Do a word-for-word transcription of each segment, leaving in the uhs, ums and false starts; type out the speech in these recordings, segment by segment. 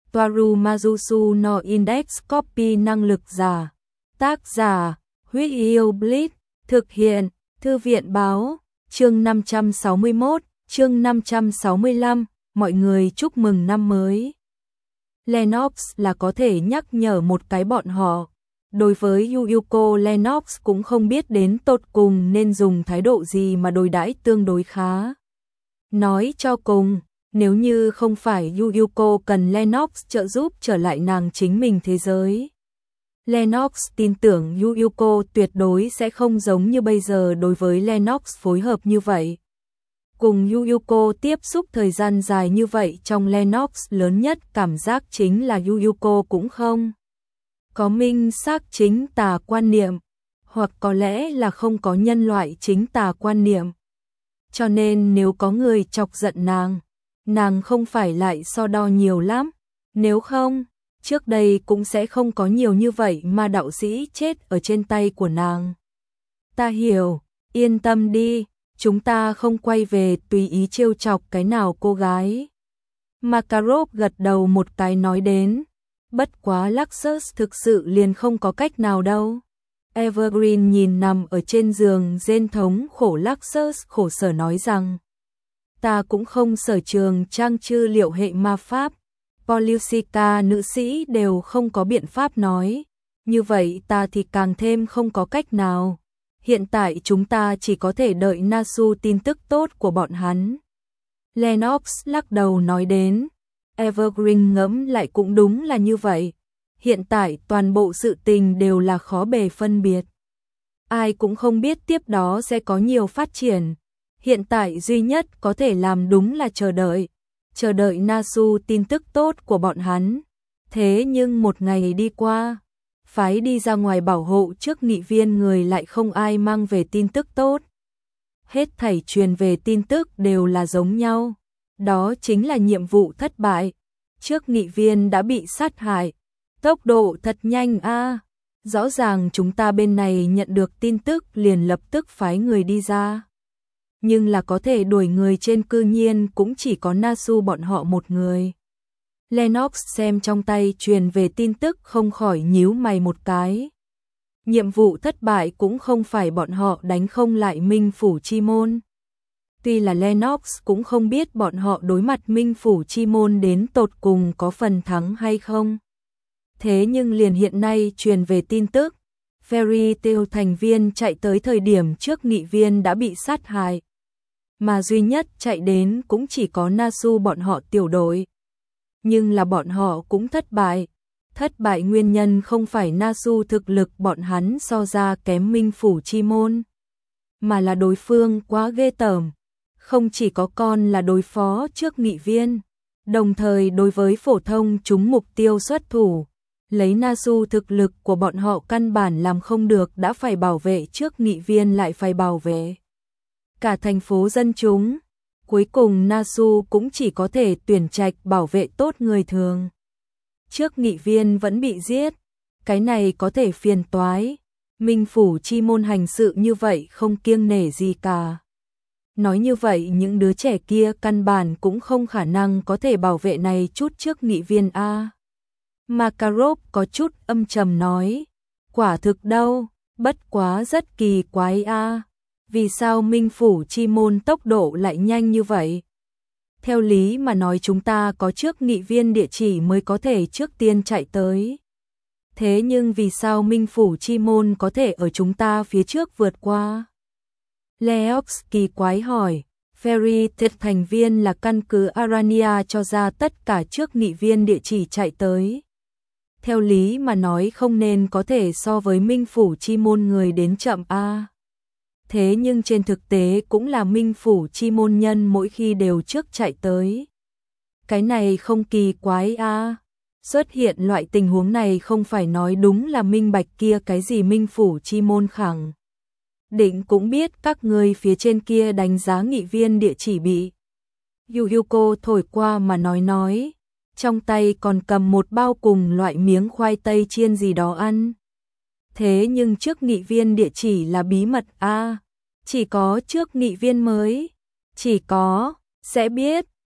Toaru Majusu no Index Copy năng lực giả. Tác giả, Huyết Yêu Blitz, thực hiện, Thư viện báo, chương năm trăm sáu mươi mốt, chương năm trăm sáu mươi lăm, mọi người chúc mừng năm mới. Lennox là có thể nhắc nhở một cái bọn họ. Đối với Yuyuko, Lennox cũng không biết đến tột cùng nên dùng thái độ gì mà đối đãi tương đối khá. Nói cho cùng, nếu như không phải Yuyuko cần Lennox trợ giúp trở lại nàng chính mình thế giới, Lennox tin tưởng Yuyuko tuyệt đối sẽ không giống như bây giờ đối với Lennox phối hợp như vậy. Cùng Yuyuko tiếp xúc thời gian dài như vậy, trong Lennox lớn nhất cảm giác chính là Yuyuko cũng không có minh xác chính tà quan niệm, hoặc có lẽ là không có nhân loại chính tà quan niệm. Cho nên nếu có người chọc giận nàng, nàng không phải lại so đo nhiều lắm, nếu không, trước đây cũng sẽ không có nhiều như vậy mà đạo sĩ chết ở trên tay của nàng. Ta hiểu, yên tâm đi, chúng ta không quay về tùy ý trêu chọc cái nào cô gái. Makarov gật đầu một cái nói đến, bất quá Luxus thực sự liền không có cách nào đâu. Evergreen nhìn nằm ở trên giường rên thống khổ Luxus khổ sở nói rằng, ta cũng không sở trường trang chư liệu hệ ma pháp, Poliusica nữ sĩ đều không có biện pháp nói, như vậy ta thì càng thêm không có cách nào. Hiện tại chúng ta chỉ có thể đợi Nasu tin tức tốt của bọn hắn. Lennox lắc đầu nói đến, Evergreen ngẫm lại cũng đúng là như vậy. Hiện tại toàn bộ sự tình đều là khó bề phân biệt. Ai cũng không biết tiếp đó sẽ có nhiều phát triển. Hiện tại duy nhất có thể làm đúng là chờ đợi. Chờ đợi Nasu tin tức tốt của bọn hắn. Thế nhưng một ngày đi qua, phái đi ra ngoài bảo hộ trước nghị viên người lại không ai mang về tin tức tốt. Hết thảy truyền về tin tức đều là giống nhau. Đó chính là nhiệm vụ thất bại. Trước nghị viên đã bị sát hại. Tốc độ thật nhanh a. Rõ ràng chúng ta bên này nhận được tin tức liền lập tức phái người đi ra. Nhưng là có thể đuổi người trên cư nhiên cũng chỉ có Nasu bọn họ một người. Lennox xem trong tay truyền về tin tức không khỏi nhíu mày một cái. Nhiệm vụ thất bại cũng không phải bọn họ đánh không lại Minh Phủ Chi Môn. Tuy là Lennox cũng không biết bọn họ đối mặt Minh Phủ Chi Môn đến tột cùng có phần thắng hay không. Thế nhưng liền hiện nay truyền về tin tức, Fairy Tail thành viên chạy tới thời điểm trước nghị viên đã bị sát hại. Mà duy nhất chạy đến cũng chỉ có Nasu bọn họ tiểu đội. Nhưng là bọn họ cũng thất bại. Thất bại nguyên nhân không phải Nasu thực lực bọn hắn so ra kém Minh Phủ Chi Môn, mà là đối phương quá ghê tởm. Không chỉ có con là đối phó trước nghị viên, đồng thời đối với phổ thông chúng mục tiêu xuất thủ. Lấy Nasu thực lực của bọn họ căn bản làm không được, đã phải bảo vệ trước nghị viên lại phải bảo vệ cả thành phố dân chúng. Cuối cùng Nasu cũng chỉ có thể tuyển trạch bảo vệ tốt người thường. Trước nghị viên vẫn bị giết, cái này có thể phiền toái. Minh Phủ Chi Môn hành sự như vậy không kiêng nể gì cả. Nói như vậy những đứa trẻ kia căn bản cũng không khả năng có thể bảo vệ này chút trước nghị viên a. Makarov có chút âm trầm nói, quả thực đâu, bất quá rất kỳ quái a. Vì sao Minh Phủ Chi Môn tốc độ lại nhanh như vậy? Theo lý mà nói chúng ta có trước nghị viên địa chỉ mới có thể trước tiên chạy tới. Thế nhưng vì sao Minh Phủ Chi Môn có thể ở chúng ta phía trước vượt qua? Leox kỳ quái hỏi, Fairy Tail thành viên là căn cứ Arania cho ra tất cả trước nghị viên địa chỉ chạy tới. Theo lý mà nói không nên có thể so với Minh Phủ Chi Môn người đến chậm a. Thế nhưng trên thực tế cũng là Minh Phủ Chi Môn nhân mỗi khi đều trước chạy tới. Cái này không kỳ quái a. Xuất hiện loại tình huống này không phải nói đúng là minh bạch kia cái gì Minh Phủ Chi Môn khẳng định cũng biết các người phía trên kia đánh giá nghị viên địa chỉ bị. Yuyuko thổi qua mà nói nói, trong tay còn cầm một bao cùng loại miếng khoai tây chiên gì đó ăn. Thế nhưng trước nghị viên địa chỉ là bí mật a, à, chỉ có trước nghị viên mới, chỉ có, sẽ biết,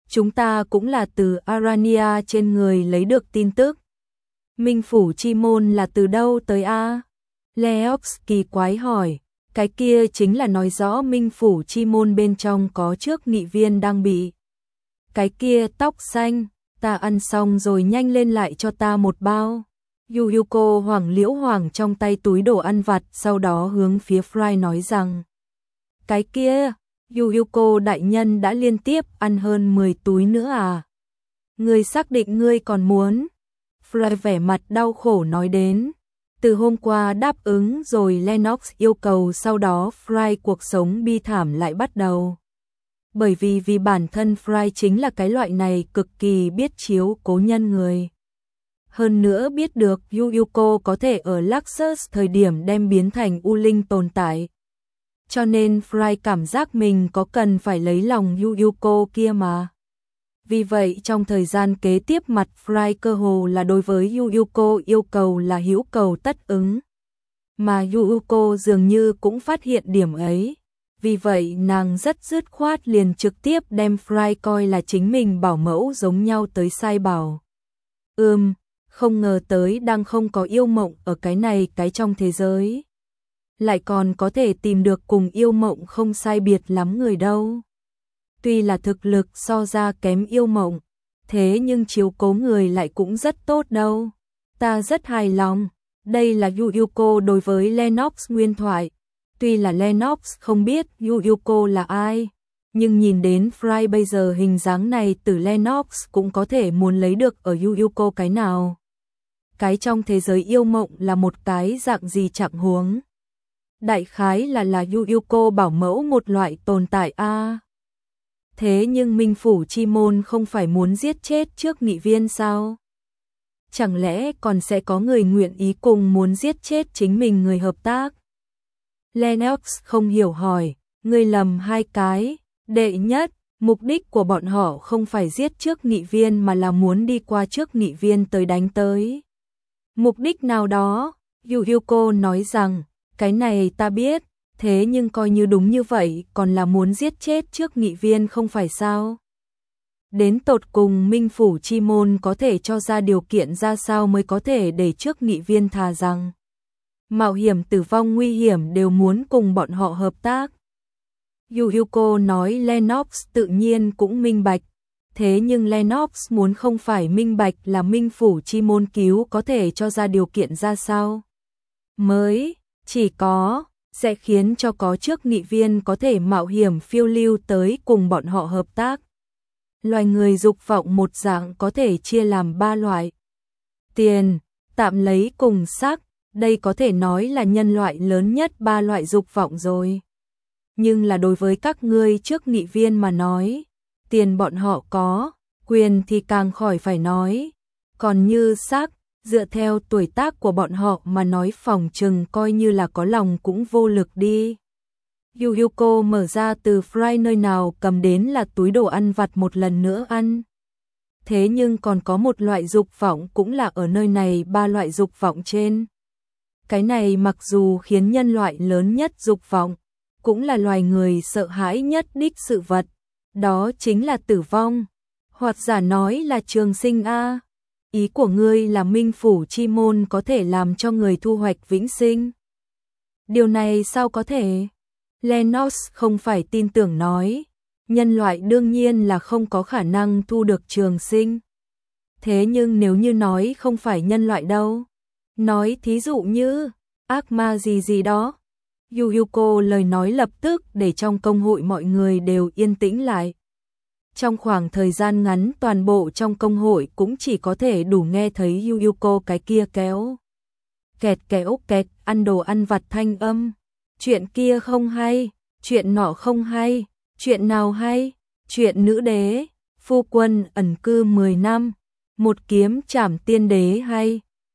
chúng ta cũng là từ Arania trên người lấy được tin tức. Minh phủ chi môn là từ đâu tới a? Leox kỳ quái hỏi, cái kia chính là nói rõ Minh phủ chi môn bên trong có trước nghị viên đang bị. Cái kia tóc xanh, ta ăn xong rồi nhanh lên lại cho ta một bao. Yuyuko hoảng liễu hoảng trong tay túi đồ ăn vặt, sau đó hướng phía Fry nói rằng, cái kia, Yuyuko đại nhân đã liên tiếp ăn hơn mười túi nữa à? Ngươi xác định ngươi còn muốn? Fry vẻ mặt đau khổ nói đến, từ hôm qua đáp ứng rồi Lennox yêu cầu, sau đó Fry cuộc sống bi thảm lại bắt đầu. Bởi vì vì bản thân Fry chính là cái loại này cực kỳ biết chiếu cố nhân người. Hơn nữa biết được Yuyuko có thể ở Luxus thời điểm đem biến thành U Linh tồn tại. Cho nên Fry cảm giác mình có cần phải lấy lòng Yuyuko kia mà. Vì vậy trong thời gian kế tiếp mặt Fry cơ hồ là đối với Yuyuko yêu cầu là hữu cầu tất ứng. Mà Yuyuko dường như cũng phát hiện điểm ấy. Vì vậy nàng rất dứt khoát liền trực tiếp đem Fry coi là chính mình bảo mẫu giống nhau tới sai bảo. Ừm, không ngờ tới đang không có yêu mộng ở cái này cái trong thế giới. Lại còn có thể tìm được cùng yêu mộng không sai biệt lắm người đâu. Tuy là thực lực so ra kém yêu mộng, thế nhưng chiếu cố người lại cũng rất tốt đâu. Ta rất hài lòng, đây là Yuyuko đối với Lennox nguyên thoại. Tuy là Lennox không biết Yuyuko là ai, nhưng nhìn đến Fry bây giờ hình dáng này từ Lennox cũng có thể muốn lấy được ở Yuyuko cái nào. Cái trong thế giới yêu mộng là một cái dạng gì trạng huống. Đại khái là là Yuyuko bảo mẫu một loại tồn tại a. À. Thế nhưng Minh phủ chi môn không phải muốn giết chết trước nghị viên sao? Chẳng lẽ còn sẽ có người nguyện ý cùng muốn giết chết chính mình người hợp tác? Lennox không hiểu hỏi, ngươi lầm hai cái. Đệ nhất, mục đích của bọn họ không phải giết trước nghị viên mà là muốn đi qua trước nghị viên tới đánh tới. Mục đích nào đó, Yuyuko nói rằng, cái này ta biết, thế nhưng coi như đúng như vậy còn là muốn giết chết trước nghị viên không phải sao? Đến tột cùng Minh phủ chi môn có thể cho ra điều kiện ra sao mới có thể để trước nghị viên thà rằng mạo hiểm tử vong nguy hiểm đều muốn cùng bọn họ hợp tác. Yuyuko nói Lennox tự nhiên cũng minh bạch, thế nhưng Lennox muốn không phải minh bạch là Minh phủ chi môn cứu có thể cho ra điều kiện ra sao. Mới, chỉ có, sẽ khiến cho có trước nghị viên có thể mạo hiểm phiêu lưu tới cùng bọn họ hợp tác. Loài người dục vọng một dạng có thể chia làm ba loại. Tiền, tạm lấy cùng sắc, đây có thể nói là nhân loại lớn nhất ba loại dục vọng rồi. Nhưng là đối với các ngươi trước nghị viên mà nói, tiền bọn họ có, quyền thì càng khỏi phải nói. Còn như sắc, dựa theo tuổi tác của bọn họ mà nói phòng chừng coi như là có lòng cũng vô lực đi. Yuyuko mở ra từ Fry nơi nào cầm đến là túi đồ ăn vặt một lần nữa ăn. Thế nhưng còn có một loại dục vọng cũng là ở nơi này ba loại dục vọng trên. Cái này mặc dù khiến nhân loại lớn nhất dục vọng, cũng là loài người sợ hãi nhất đích sự vật, đó chính là tử vong, hoặc giả nói là trường sinh a. Ý của ngươi là Minh phủ chi môn có thể làm cho người thu hoạch vĩnh sinh. Điều này sao có thể? Lennox không phải tin tưởng nói, nhân loại đương nhiên là không có khả năng thu được trường sinh. Thế nhưng nếu như nói không phải nhân loại đâu, nói thí dụ như ác ma gì gì đó. Yuyuko lời nói lập tức để trong công hội mọi người đều yên tĩnh lại. Trong khoảng thời gian ngắn toàn bộ trong công hội cũng chỉ có thể đủ nghe thấy Yuyuko cái kia kéo kẹt kéo kẹt ăn đồ ăn vặt thanh âm. Chuyện kia không hay, chuyện nọ không hay, chuyện nào hay, chuyện nữ đế, phu quân ẩn cư mười năm, một kiếm trảm tiên đế hay,